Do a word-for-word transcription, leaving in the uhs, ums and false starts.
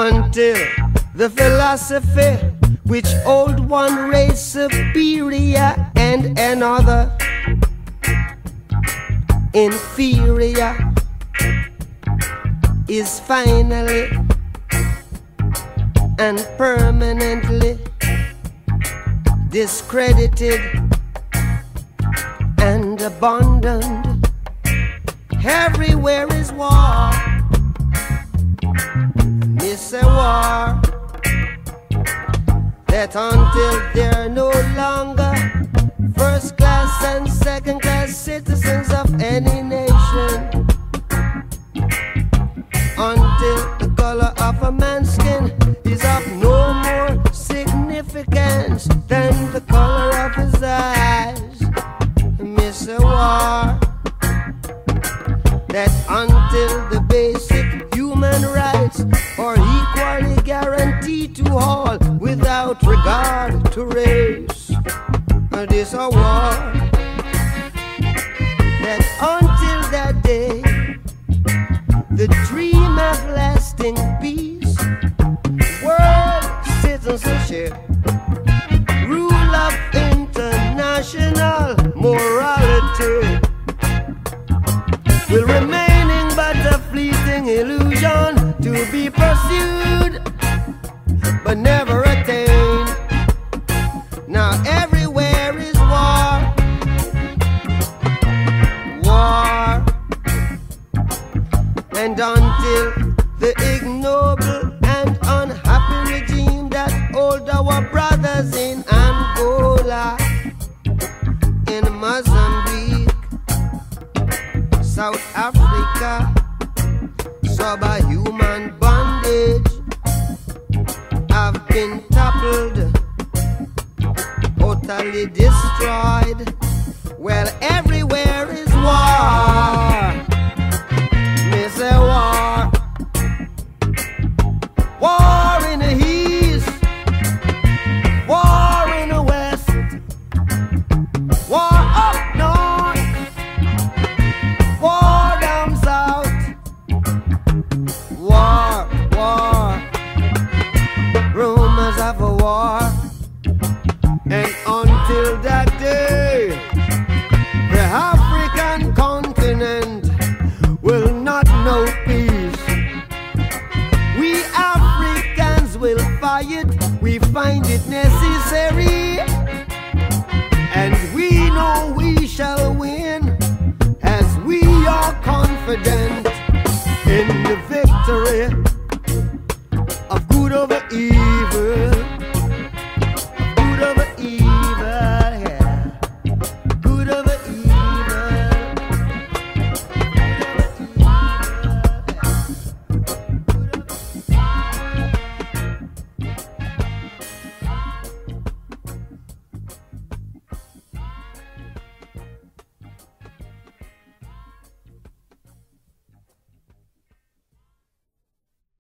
until the philosophy which hold one race superior and another inferior is finally and permanently discredited and abandoned. Everywhere is war. It's a war that until they're no longer first class and second class citizens of any nation, until the color of a man's skin is of no more significance than the color of his eyes. Miss a war that until the basic human rights are equally guaranteed to all without regard to race. This a war that until that day the dream of lasting peace, world citizenship, rule of international morality will remaining but a fleeting illusion to be pursued but never attained. Now everywhere is war, war, and until the ignoble and unhappy regime that hold our brothers in Angola, in Mozambique, South Africa, subhuman bondage have been toppled, totally destroyed. Well, everywhere is war. Miss a war. War in the east, war in the west, war up north, war down south, war, war, rumors of a war. And until that day, the African continent will not know peace. We Africans will fight, we find it necessary, and we know we shall win, as we are confident in the victory of good over evil.